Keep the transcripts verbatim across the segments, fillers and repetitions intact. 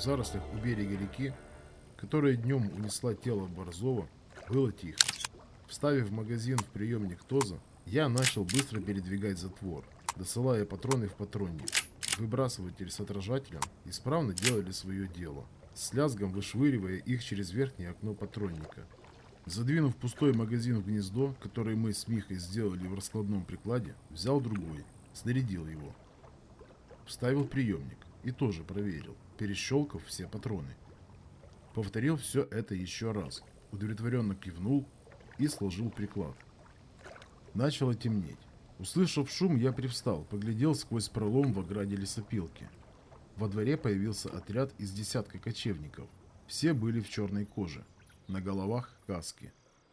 зарослях у берега реки, которая днем унесла тело Борзова, было тихо. Вставив магазин в приемник ТОЗа, я начал быстро передвигать затвор, досылая патроны в патронник. Выбрасыватель с отражателем исправно делали свое дело, с лязгом вышвыривая их через верхнее окно патронника. Задвинув пустой магазин в гнездо, которое мы с Михой сделали в раскладном прикладе, взял другой, снарядил его. Вставил приемник и тоже проверил, перещелкав все патроны. Повторил все это еще раз, удовлетворенно кивнул и сложил приклад. Начало темнеть. Услышав шум, я привстал, поглядел сквозь пролом в ограде лесопилки. Во дворе появился отряд из десятка кочевников. Все были в черной коже, на головах каски.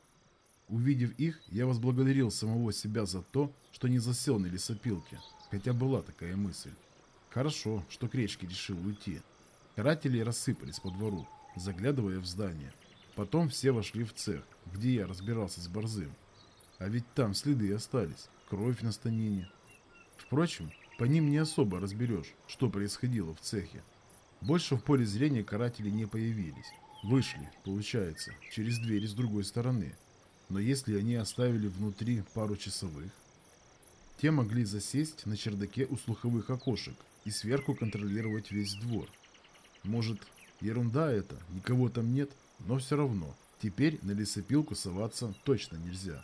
Увидев их, я возблагодарил самого себя за то, что не засел на лесопилке, хотя была такая мысль. Хорошо, что к речке решил уйти. Каратели рассыпались по двору, заглядывая в здание. Потом все вошли в цех, где я разбирался с Борзым. А ведь там следы остались, кровь на станине. Впрочем, по ним не особо разберешь, что происходило в цехе. Больше в поле зрения каратели не появились. Вышли, получается, через двери с другой стороны. Но если они оставили внутри пару часовых, те могли засесть на чердаке у слуховых окошек и сверху контролировать весь двор. Может, ерунда это, никого там нет, но все равно, теперь на лесопилку соваться точно нельзя.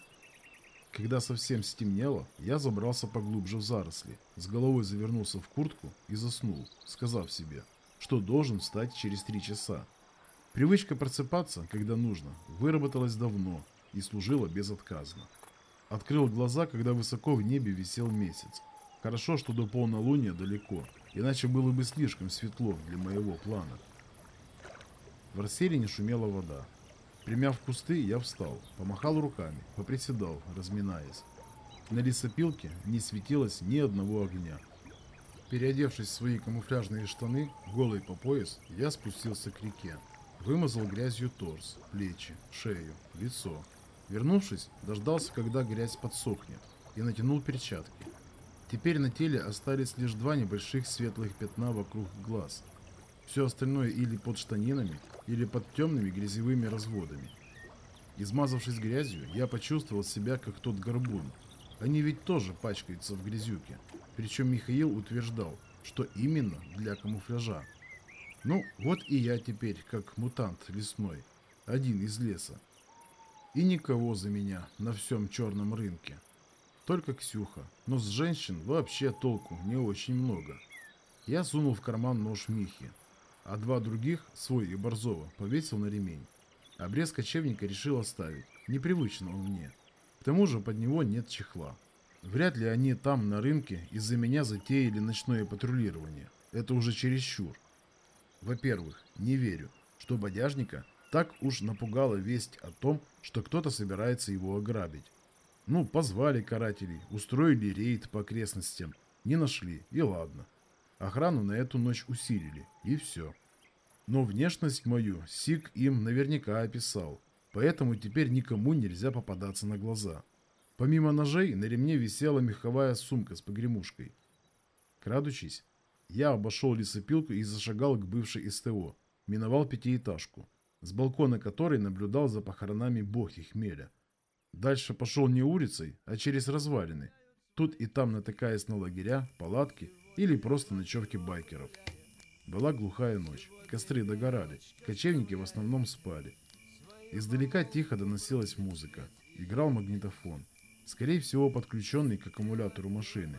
Когда совсем стемнело, я забрался поглубже в заросли, с головой завернулся в куртку и заснул, сказав себе, что должен встать через три часа. Привычка просыпаться, когда нужно, выработалась давно и служила безотказно. Открыл глаза, когда высоко в небе висел месяц. Хорошо, что до полнолуния далеко, иначе было бы слишком светло для моего плана. В расселине шумела вода. Примяв кусты, я встал, помахал руками, поприседал, разминаясь. На лесопилке не светилось ни одного огня. Переодевшись в свои камуфляжные штаны, голый по пояс, я спустился к реке. Вымазал грязью торс, плечи, шею, лицо. Вернувшись, дождался, когда грязь подсохнет, и натянул перчатки. Теперь на теле остались лишь два небольших светлых пятна вокруг глаз. Все остальное или под штанинами, или под темными грязевыми разводами. Измазавшись грязью, я почувствовал себя как тот горбун. Они ведь тоже пачкаются в грязюке. Причем Михаил утверждал, что именно для камуфляжа. Ну, вот и я теперь как мутант лесной, один из леса. И никого за меня на всем черном рынке. Только Ксюха, но с женщин вообще толку не очень много. Я сунул в карман нож Михи, а два других, свой и Борзова, повесил на ремень. Обрез кочевника решил оставить, непривычно он мне. К тому же под него нет чехла. Вряд ли они там на рынке из-за меня затеяли ночное патрулирование. Это уже чересчур. Во-первых, не верю, что бодяжника так уж напугала весть о том, что кто-то собирается его ограбить. Ну, позвали карателей, устроили рейд по окрестностям, не нашли, и ладно. Охрану на эту ночь усилили, и все. Но внешность мою Сик им наверняка описал, поэтому теперь никому нельзя попадаться на глаза. Помимо ножей, на ремне висела меховая сумка с погремушкой. Крадучись, я обошел лесопилку и зашагал к бывшей СТО, миновал пятиэтажку, с балкона которой наблюдал за похоронами Бохи Хмеля. Дальше пошел не улицей, а через развалины. Тут и там натыкаясь на лагеря, палатки или просто ночевки байкеров. Была глухая ночь, костры догорали, кочевники в основном спали. Издалека тихо доносилась музыка, играл магнитофон, скорее всего подключенный к аккумулятору машины.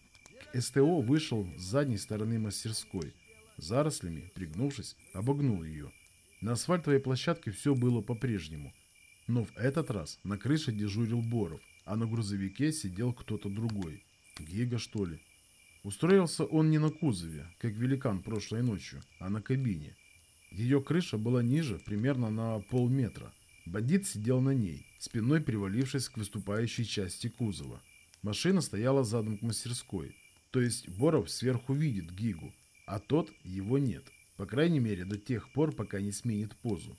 К СТО вышел с задней стороны мастерской, зарослями, пригнувшись, обогнул ее. На асфальтовой площадке все было по-прежнему, но в этот раз на крыше дежурил Боров, а на грузовике сидел кто-то другой. Гига, что ли? Устроился он не на кузове, как великан прошлой ночью, а на кабине. Ее крыша была ниже, примерно на полметра. Бандит сидел на ней, спиной привалившись к выступающей части кузова. Машина стояла задом к мастерской, то есть Боров сверху видит Гигу, а тот его нет, по крайней мере до тех пор, пока не сменит позу.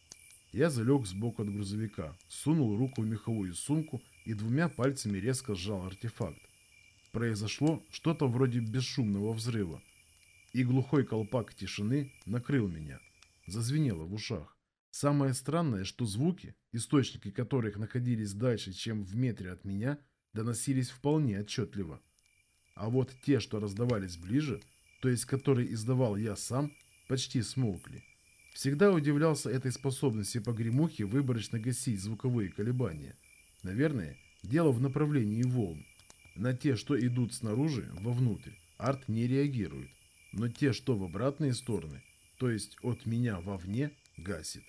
Я залег сбоку от грузовика, сунул руку в меховую сумку и двумя пальцами резко сжал артефакт. Произошло что-то вроде бесшумного взрыва. И глухой колпак тишины накрыл меня. Зазвенело в ушах. Самое странное, что звуки, источники которых находились дальше, чем в метре от меня, доносились вполне отчетливо. А вот те, что раздавались ближе, то есть которые издавал я сам, почти смолкли. Всегда удивлялся этой способности погремухи выборочно гасить звуковые колебания. Наверное, дело в направлении волн. На те, что идут снаружи, вовнутрь, арт не реагирует. Но те, что в обратные стороны, то есть от меня вовне, гасит.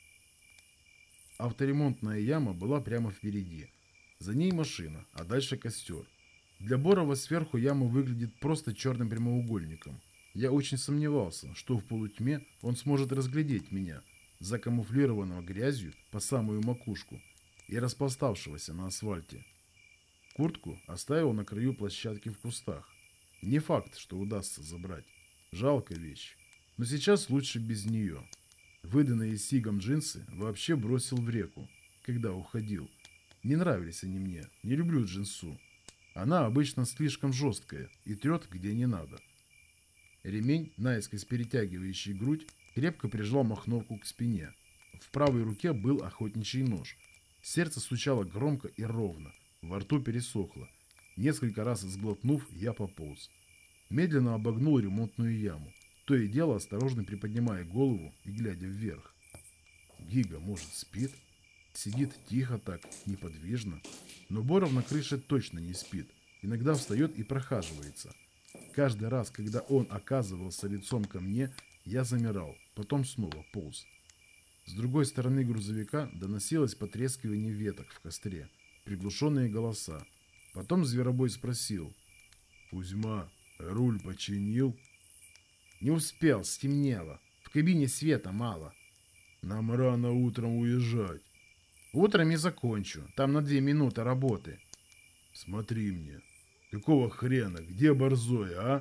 Авторемонтная яма была прямо впереди. За ней машина, а дальше костер. Для Борова сверху яма выглядит просто черным прямоугольником. Я очень сомневался, что в полутьме он сможет разглядеть меня, закамуфлированного грязью по самую макушку и распластавшегося на асфальте. Куртку оставил на краю площадки в кустах. Не факт, что удастся забрать. Жалко вещь. Но сейчас лучше без нее. Выданные Сигом джинсы вообще бросил в реку, когда уходил. Не нравились они мне, не люблю джинсу. Она обычно слишком жесткая и трет где не надо. Ремень, наискось перетягивающий грудь, крепко прижал махновку к спине. В правой руке был охотничий нож. Сердце стучало громко и ровно, во рту пересохло. Несколько раз сглотнув, я пополз. Медленно обогнул ремонтную яму, то и дело осторожно приподнимая голову и глядя вверх. Гига, может, спит? Сидит тихо так, неподвижно. Но Боров на крыше точно не спит. Иногда встает и прохаживается. Каждый раз, когда он оказывался лицом ко мне, я замирал, потом снова полз. С другой стороны грузовика доносилось потрескивание веток в костре, приглушенные голоса. Потом зверобой спросил: «Кузьма, руль починил?» «Не успел, стемнело. В кабине света мало». «Нам рано утром уезжать». «Утром и закончу. Там на две минуты работы». «Смотри мне. Какого хрена? Где борзой, а?»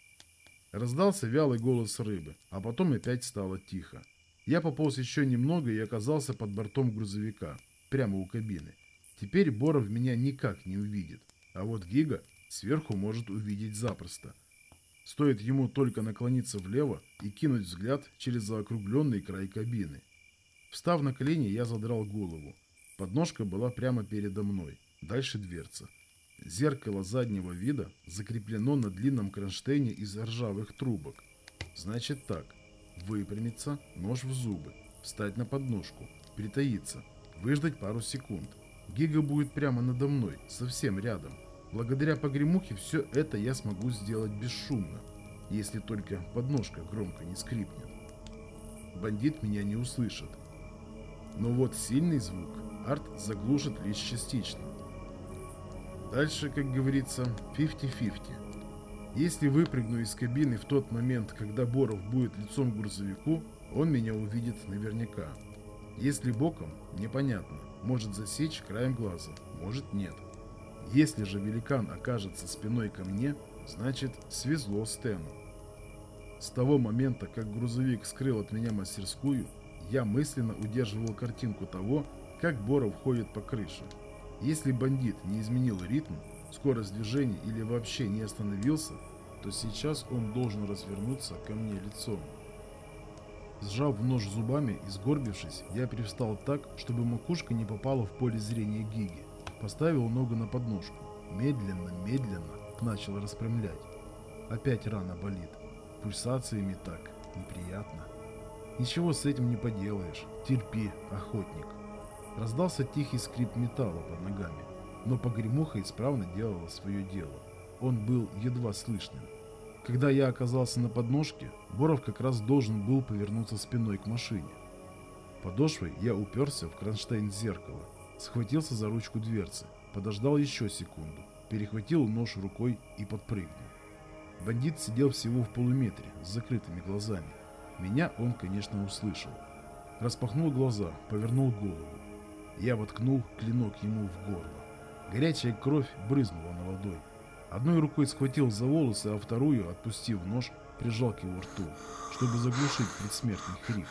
Раздался вялый голос рыбы, а потом опять стало тихо. Я пополз еще немного и оказался под бортом грузовика, прямо у кабины. Теперь Боров меня никак не увидит, а вот Гига сверху может увидеть запросто. Стоит ему только наклониться влево и кинуть взгляд через заокругленный край кабины. Встав на колени, я задрал голову. Подножка была прямо передо мной, дальше дверца. Зеркало заднего вида закреплено на длинном кронштейне из ржавых трубок. Значит так: выпрямиться, нож в зубы, встать на подножку, притаиться, выждать пару секунд. Гига будет прямо надо мной, совсем рядом. Благодаря погремухе все это я смогу сделать бесшумно, если только подножка громко не скрипнет. Бандит меня не услышит. Но вот сильный звук арт заглушит лишь частично. Дальше, как говорится, пятьдесят на пятьдесят. Если выпрыгну из кабины в тот момент, когда Боров будет лицом к грузовику, он меня увидит наверняка. Если боком, непонятно, может засечь краем глаза, может нет. Если же великан окажется спиной ко мне, значит, свезло Стэну. С того момента, как грузовик скрыл от меня мастерскую, я мысленно удерживал картинку того, как Боров ходит по крыше. Если бандит не изменил ритм, скорость движения или вообще не остановился, то сейчас он должен развернуться ко мне лицом. Сжав нож зубами и сгорбившись, я привстал так, чтобы макушка не попала в поле зрения Гиги. Поставил ногу на подножку. Медленно, медленно начал распрямлять. Опять рана болит. Пульсациями так неприятно. Ничего с этим не поделаешь. Терпи, охотник. Раздался тихий скрип металла под ногами, но погремуха исправно делала свое дело. Он был едва слышным. Когда я оказался на подножке, Боров как раз должен был повернуться спиной к машине. Подошвой я уперся в кронштейн зеркала, схватился за ручку дверцы, подождал еще секунду, перехватил нож рукой и подпрыгнул. Бандит сидел всего в полуметре, с закрытыми глазами. Меня он, конечно, услышал. Распахнул глаза, повернул голову. Я воткнул клинок ему в горло. Горячая кровь брызнула на ладонь. Одной рукой схватил за волосы, а вторую, отпустив нож, прижал к его рту, чтобы заглушить предсмертный хрип.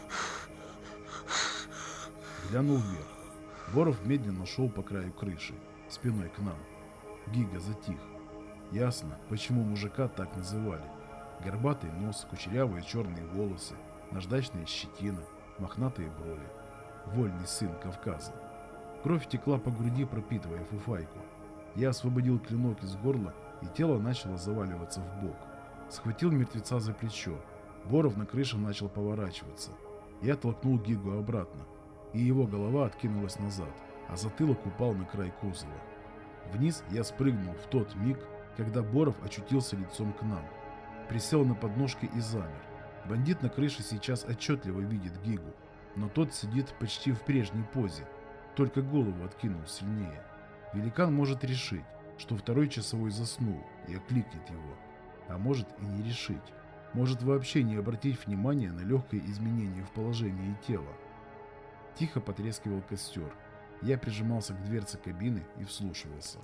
Глянул вверх. Боров медленно шел по краю крыши, спиной к нам. Гига затих. Ясно, почему мужика так называли. Горбатый нос, кучерявые черные волосы, наждачная щетина, мохнатые брови. Вольный сын Кавказа. Кровь текла по груди, пропитывая фуфайку. Я освободил клинок из горла, и тело начало заваливаться в бок. Схватил мертвеца за плечо. Боров на крыше начал поворачиваться. Я толкнул Гигу обратно, и его голова откинулась назад, а затылок упал на край кузова. Вниз я спрыгнул в тот миг, когда Боров очутился лицом к нам. Присел на подножки и замер. Бандит на крыше сейчас отчетливо видит Гигу, но тот сидит почти в прежней позе, только голову откинул сильнее. Великан может решить, что второй часовой заснул и окликнет его, а может и не решить. Может вообще не обратить внимания на легкое изменение в положении тела. Тихо потрескивал костер. Я прижимался к дверце кабины и вслушивался.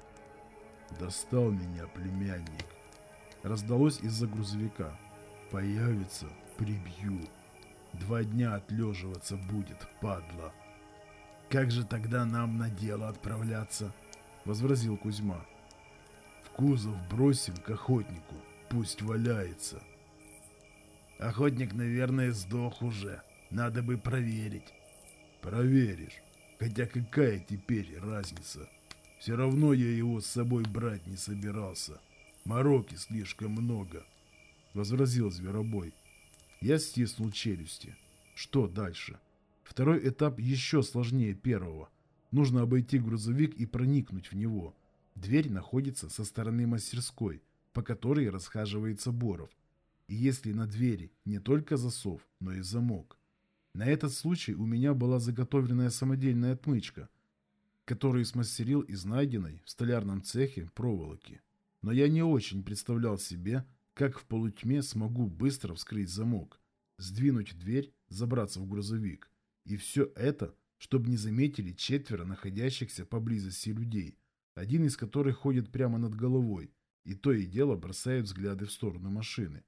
«Достал меня племянник!» Раздалось из-за грузовика. «Появится, прибью. Два дня отлеживаться будет, падла!» «Как же тогда нам на дело отправляться?» — возразил Кузьма. «В кузов бросим к охотнику, пусть валяется». «Охотник, наверное, сдох уже. Надо бы проверить». «Проверишь. Хотя какая теперь разница? Все равно я его с собой брать не собирался. Мороки слишком много», — возразил Зверобой. Я стиснул челюсти. Что дальше? Второй этап еще сложнее первого. Нужно обойти грузовик и проникнуть в него. Дверь находится со стороны мастерской, по которой расхаживается Боров. И если на двери не только засов, но и замок. На этот случай у меня была заготовленная самодельная отмычка, которую смастерил из найденной в столярном цехе проволоки. Но я не очень представлял себе, как в полутьме смогу быстро вскрыть замок, сдвинуть дверь, забраться в грузовик. И все это, чтобы не заметили четверо находящихся поблизости людей, один из которых ходит прямо над головой, и то и дело бросает взгляды в сторону машины.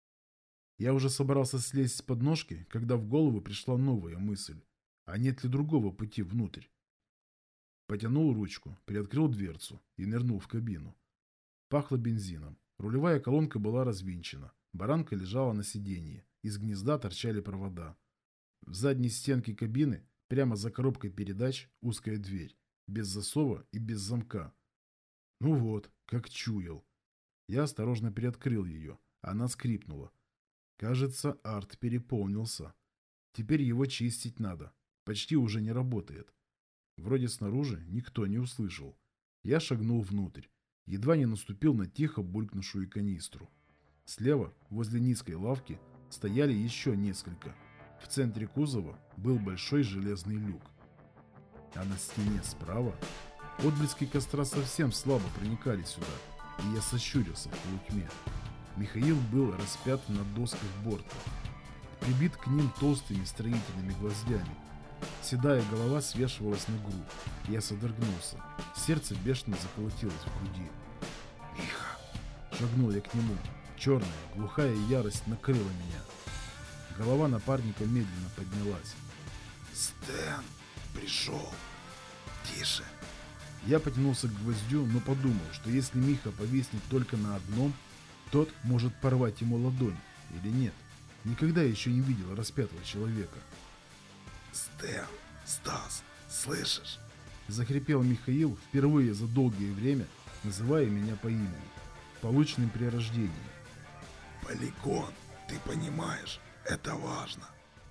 Я уже собрался слезть с подножки, когда в голову пришла новая мысль. А нет ли другого пути внутрь? Потянул ручку, приоткрыл дверцу и нырнул в кабину. Пахло бензином. Рулевая колонка была развинчена. Баранка лежала на сиденье. Из гнезда торчали провода. В задней стенке кабины, прямо за коробкой передач, узкая дверь. Без засова и без замка. Ну вот, как чуял. Я осторожно приоткрыл ее. Она скрипнула. Кажется, арт переполнился. Теперь его чистить надо. Почти уже не работает. Вроде снаружи никто не услышал. Я шагнул внутрь. Едва не наступил на тихо булькнувшую канистру. Слева, возле низкой лавки, стояли еще несколько. В центре кузова был большой железный люк. А на стене справа отблески костра совсем слабо проникали сюда, и я сощурился в полутьме. Михаил был распят на досках борта, прибит к ним толстыми строительными гвоздями. Седая голова свешивалась на грудь. Я содрогнулся. Сердце бешено заколотилось в груди. «Миха!» Шагнул я к нему. Черная, глухая ярость накрыла меня. Голова напарника медленно поднялась. «Стэн! Пришел! Тише!» Я потянулся к гвоздю, но подумал, что если Миха повиснет только на одном, тот может порвать ему ладонь, или нет. Никогда еще не видел распятого человека. «Стэн! Стас! Слышишь?» Захрипел Михаил впервые за долгое время, называя меня по имени, полученным при рождении. «Полигон! Ты понимаешь, это важно!»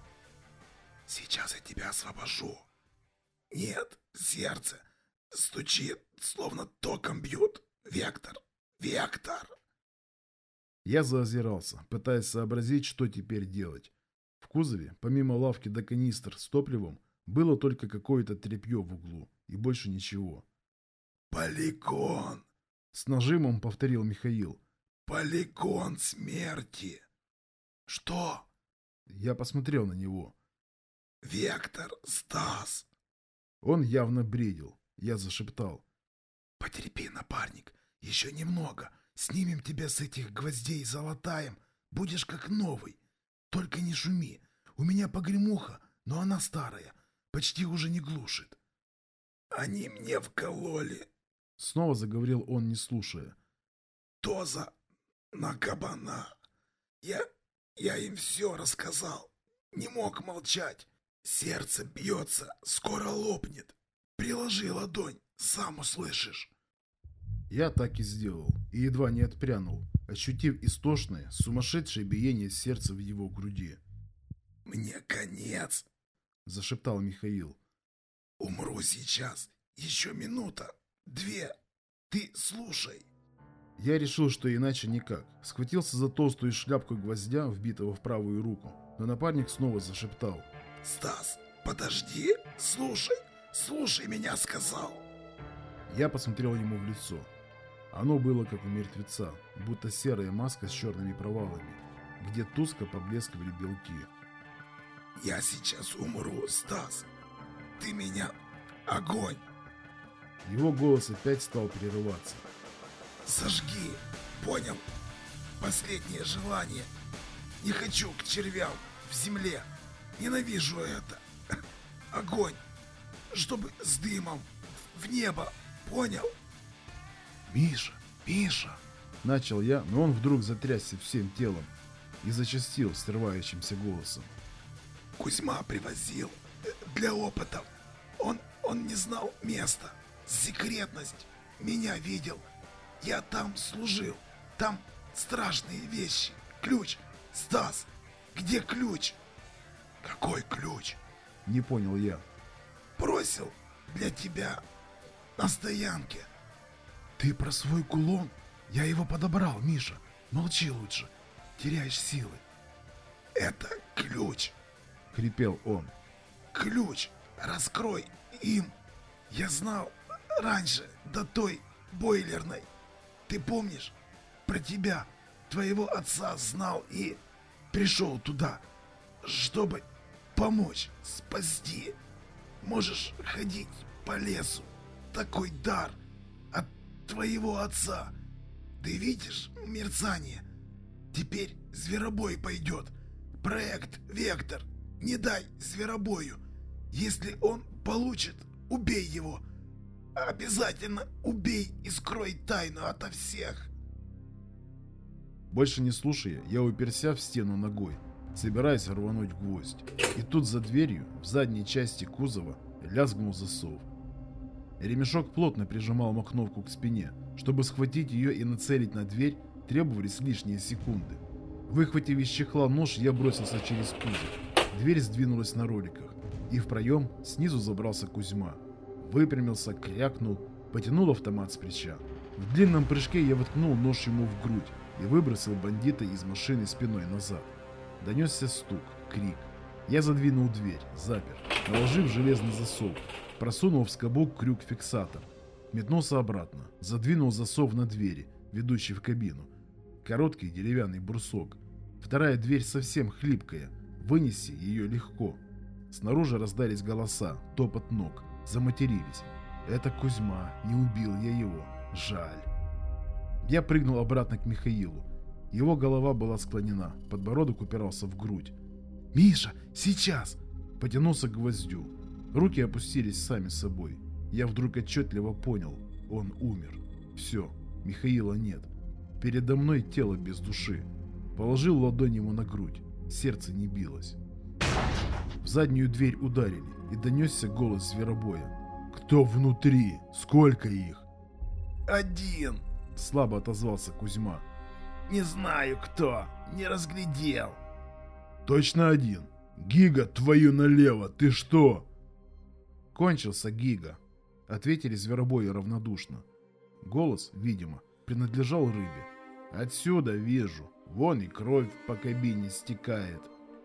«Сейчас я тебя освобожу!» «Нет, сердце стучит, словно током бьют! Вектор! Вектор!» Я заозирался, пытаясь сообразить, что теперь делать. В кузове, помимо лавки до канистр с топливом, было только какое-то тряпье в углу, и больше ничего. «Полигон!» — с нажимом повторил Михаил. «Полигон смерти!» «Что?» Я посмотрел на него. «Вектор, Стас!» Он явно бредил. Я зашептал. «Потерпи, напарник, еще немного. Снимем тебя с этих гвоздей и залатаем. Будешь как новый. Только не шуми. У меня погремуха, но она старая. Почти уже не глушит». «Они мне вкололи!» Снова заговорил он, не слушая. «Доза на кабана. Я... я им все рассказал. Не мог молчать. Сердце бьется, скоро лопнет. Приложи ладонь, сам услышишь. Я так и сделал, и едва не отпрянул, ощутив истошное, сумасшедшее биение сердца в его груди. «Мне конец», — зашептал Михаил. «Умру сейчас. Еще минута. Две. Ты слушай». Я решил, что иначе никак. Схватился за толстую шляпку гвоздя, вбитого в правую руку, но напарник снова зашептал. «Стас, подожди. Слушай. Слушай меня, сказал». Я посмотрел ему в лицо. Оно было как у мертвеца, будто серая маска с черными провалами, где тускло поблескивали белки. «Я сейчас умру, Стас. Ты меня... Огонь!» Его голос опять стал прерываться. «Сожги! Понял? Последнее желание. Не хочу к червям в земле. Ненавижу это. Огонь! Чтобы с дымом в небо. Понял?» «Миша! Миша!» Начал я, но он вдруг затрясся всем телом и зачастил срывающимся голосом. «Кузьма привозил для опытов. Он, он не знал места. Секретность. Меня видел. Я там служил. Там страшные вещи. Ключ. Стас, где ключ?» «Какой ключ?» Не понял я. «Бросил для тебя на стоянке». «Ты про свой кулон? Я его подобрал, Миша. Молчи лучше. Теряешь силы». «Это ключ», — хрипел он. «Ключ. Раскрой им. Я знал раньше, до той бойлерной. Ты помнишь? Про тебя, твоего отца знал и пришел туда, чтобы помочь, спасти. Можешь ходить по лесу. Такой дар от твоего отца. Ты видишь мерцание? Теперь зверобой пойдет. Проект Вектор. Не дай зверобою. Если он получит, убей его. Обязательно убей и скрой тайну ото всех». Больше не слушая, я уперся в стену ногой, собираясь рвануть гвоздь. И тут за дверью, в задней части кузова, лязгнул засов. Ремешок плотно прижимал махновку к спине. Чтобы схватить ее и нацелить на дверь, требовались лишние секунды. Выхватив из чехла нож, я бросился через кузов. Дверь сдвинулась на роликах, и в проем снизу забрался Кузьма. Выпрямился, крякнул, потянул автомат с плеча. В длинном прыжке я воткнул нож ему в грудь и выбросил бандита из машины спиной назад. Донесся стук, крик. Я задвинул дверь, запер, наложив железный засов, просунул в скобу крюк-фиксатор. Метнулся обратно, задвинул засов на двери, ведущей в кабину. Короткий деревянный брусок. Вторая дверь совсем хлипкая, вынести ее легко. Снаружи раздались голоса, топот ног, заматерились. Это Кузьма, не убил я его, жаль. Я прыгнул обратно к Михаилу. Его голова была склонена, подбородок упирался в грудь. «Миша, сейчас!» Потянулся к гвоздю. Руки опустились сами собой. Я вдруг отчетливо понял, он умер. Все, Михаила нет. Передо мной тело без души. Положил ладонь ему на грудь. Сердце не билось. В заднюю дверь ударили, и донесся голос зверобоя. «Кто внутри? Сколько их?» «Один», — слабо отозвался Кузьма. «Не знаю кто, не разглядел». «Точно один? Гига, твою налево, ты что?» «Кончился Гига», — ответили зверобои равнодушно. Голос, видимо, принадлежал рыбе. «Отсюда вижу, вон и кровь по кабине стекает».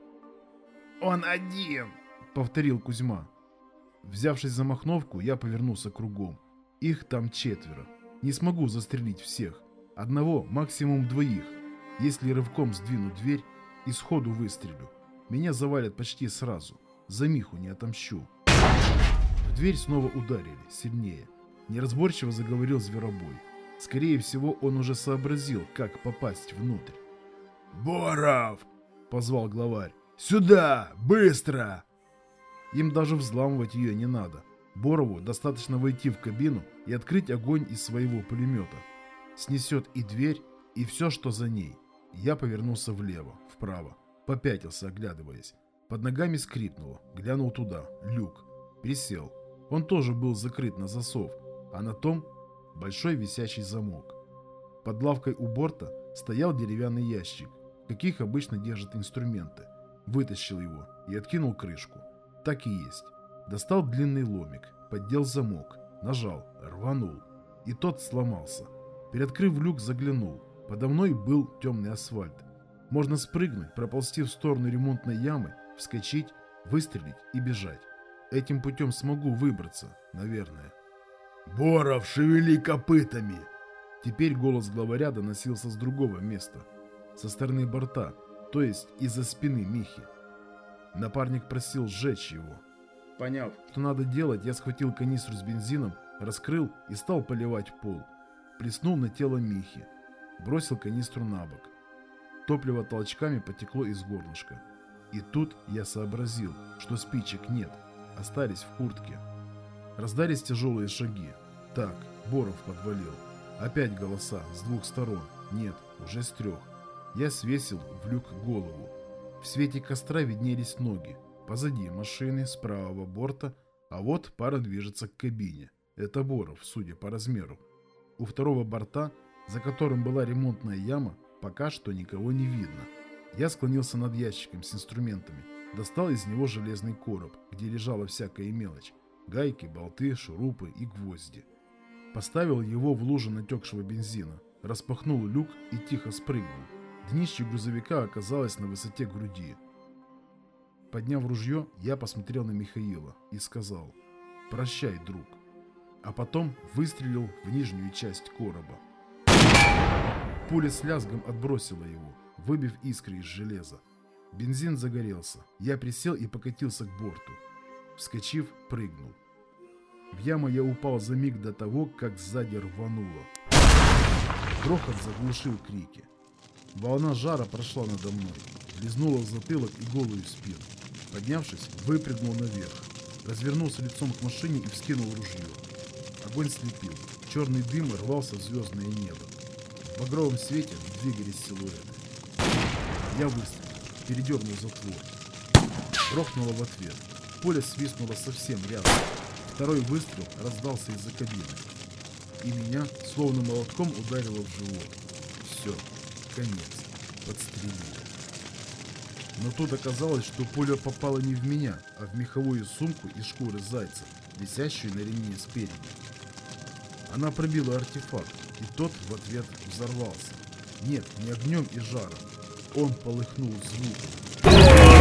«Он один», — повторил Кузьма. Взявшись за махновку, я повернулся кругом. Их там четверо. Не смогу застрелить всех. Одного, максимум двоих. Если рывком сдвину дверь и сходу выстрелю, меня завалят почти сразу. За Миху не отомщу. В дверь снова ударили, сильнее. Неразборчиво заговорил зверобой. Скорее всего, он уже сообразил, как попасть внутрь. «Боров!» — позвал главарь. «Сюда! Быстро!» Им даже взламывать ее не надо. Борову достаточно войти в кабину и открыть огонь из своего пулемета. Снесет и дверь, и все, что за ней. Я повернулся влево, вправо, попятился, оглядываясь. Под ногами скрипнуло, глянул туда, люк. Присел. Он тоже был закрыт на засов, а на том большой висячий замок. Под лавкой у борта стоял деревянный ящик, в каких обычно держат инструменты. Вытащил его и откинул крышку. Так и есть. Достал длинный ломик, поддел замок, нажал, рванул. И тот сломался. Приоткрыв люк, заглянул. Подо мной был темный асфальт. Можно спрыгнуть, проползти в сторону ремонтной ямы, вскочить, выстрелить и бежать. Этим путем смогу выбраться, наверное. «Боров, шевели копытами!» Теперь голос главаря доносился с другого места. Со стороны борта, то есть из-за спины Михи. Напарник просил сжечь его. Поняв, что надо делать, я схватил канистру с бензином, раскрыл и стал поливать пол. Плеснул на тело Михи. Бросил канистру на бок. Топливо толчками потекло из горлышка. И тут я сообразил, что спичек нет, остались в куртке. Раздались тяжелые шаги. Так, Боров подвалил. Опять голоса с двух сторон. Нет, уже с трех. Я свесил в люк голову. В свете костра виднелись ноги. Позади машины, с правого борта, а вот пара движется к кабине. Это Боров, судя по размеру. У второго борта, за которым была ремонтная яма, пока что никого не видно. Я склонился над ящиком с инструментами, достал из него железный короб, где лежала всякая мелочь. Гайки, болты, шурупы и гвозди. Поставил его в лужу натекшего бензина, распахнул люк и тихо спрыгнул. Днище грузовика оказалось на высоте груди. Подняв ружье, я посмотрел на Михаила и сказал: «Прощай, друг». А потом выстрелил в нижнюю часть короба. Пуля с лязгом отбросила его, выбив искры из железа. Бензин загорелся. Я присел и покатился к борту. Вскочив, прыгнул. В яму я упал за миг до того, как сзади рвануло. Грохот заглушил крики. Волна жара прошла надо мной, лизнула в затылок и голую спину. Поднявшись, выпрыгнул наверх. Развернулся лицом к машине и вскинул ружье. Огонь слепил. Черный дым рвался в звездное небо. В багровом свете двигались силуэты. Я выстрелил, передернул затвор. Грохнуло в ответ. Пуля свистнула совсем рядом. Второй выстрел раздался из-за кабины. И меня, словно молотком, ударило в живот. Все, конец. Подстрелили. Но тут оказалось, что пуля попала не в меня, а в меховую сумку из шкуры зайца, висящую на ремне спереди. Она пробила артефакт, и тот в ответ взорвался. Нет, не огнем и жаром. Он полыхнул звуком.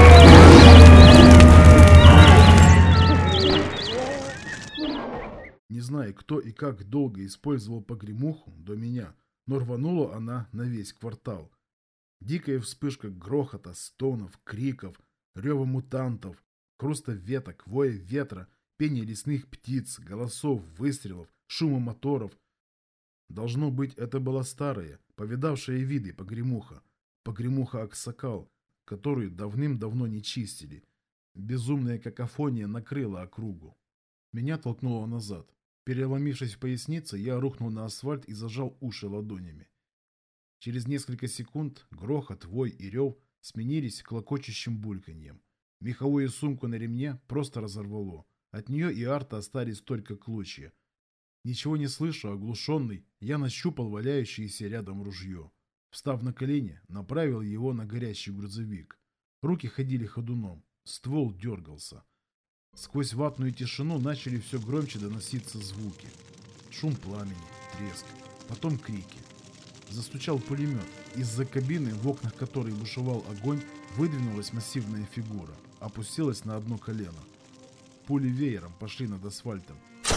Не знаю, кто и как долго использовал погремуху до меня, но рванула она на весь квартал. Дикая вспышка грохота, стонов, криков, рева мутантов, хруста веток, воя ветра, пения лесных птиц, голосов, выстрелов, шума моторов. Должно быть, это была старая, повидавшая виды погремуха. Погремуха Аксакал, которую давным-давно не чистили. Безумная какофония накрыла округу. Меня толкнуло назад. Переломившись в пояснице, я рухнул на асфальт и зажал уши ладонями. Через несколько секунд грохот, вой и рев сменились клокочущим бульканьем. Меховую сумку на ремне просто разорвало. От нее и арта остались только клочья. Ничего не слыша, оглушенный, я нащупал валяющееся рядом ружье. Встав на колени, направил его на горящий грузовик. Руки ходили ходуном, ствол дергался. Сквозь ватную тишину начали все громче доноситься звуки. Шум пламени, треск, потом крики. Застучал пулемет. Из-за кабины, в окнах которой бушевал огонь, выдвинулась массивная фигура. Опустилась на одно колено. Пули веером пошли над асфальтом.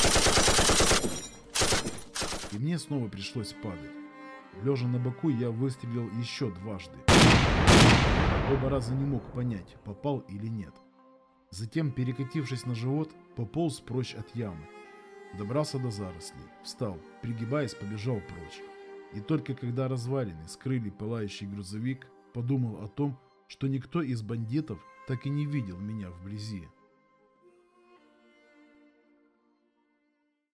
И мне снова пришлось падать. Лежа на боку, я выстрелил еще дважды. Оба раза не мог понять, попал или нет. Затем, перекатившись на живот, пополз прочь от ямы. Добрался до зарослей, встал, пригибаясь, побежал прочь. И только когда развалины скрыли пылающий грузовик, подумал о том, что никто из бандитов так и не видел меня вблизи.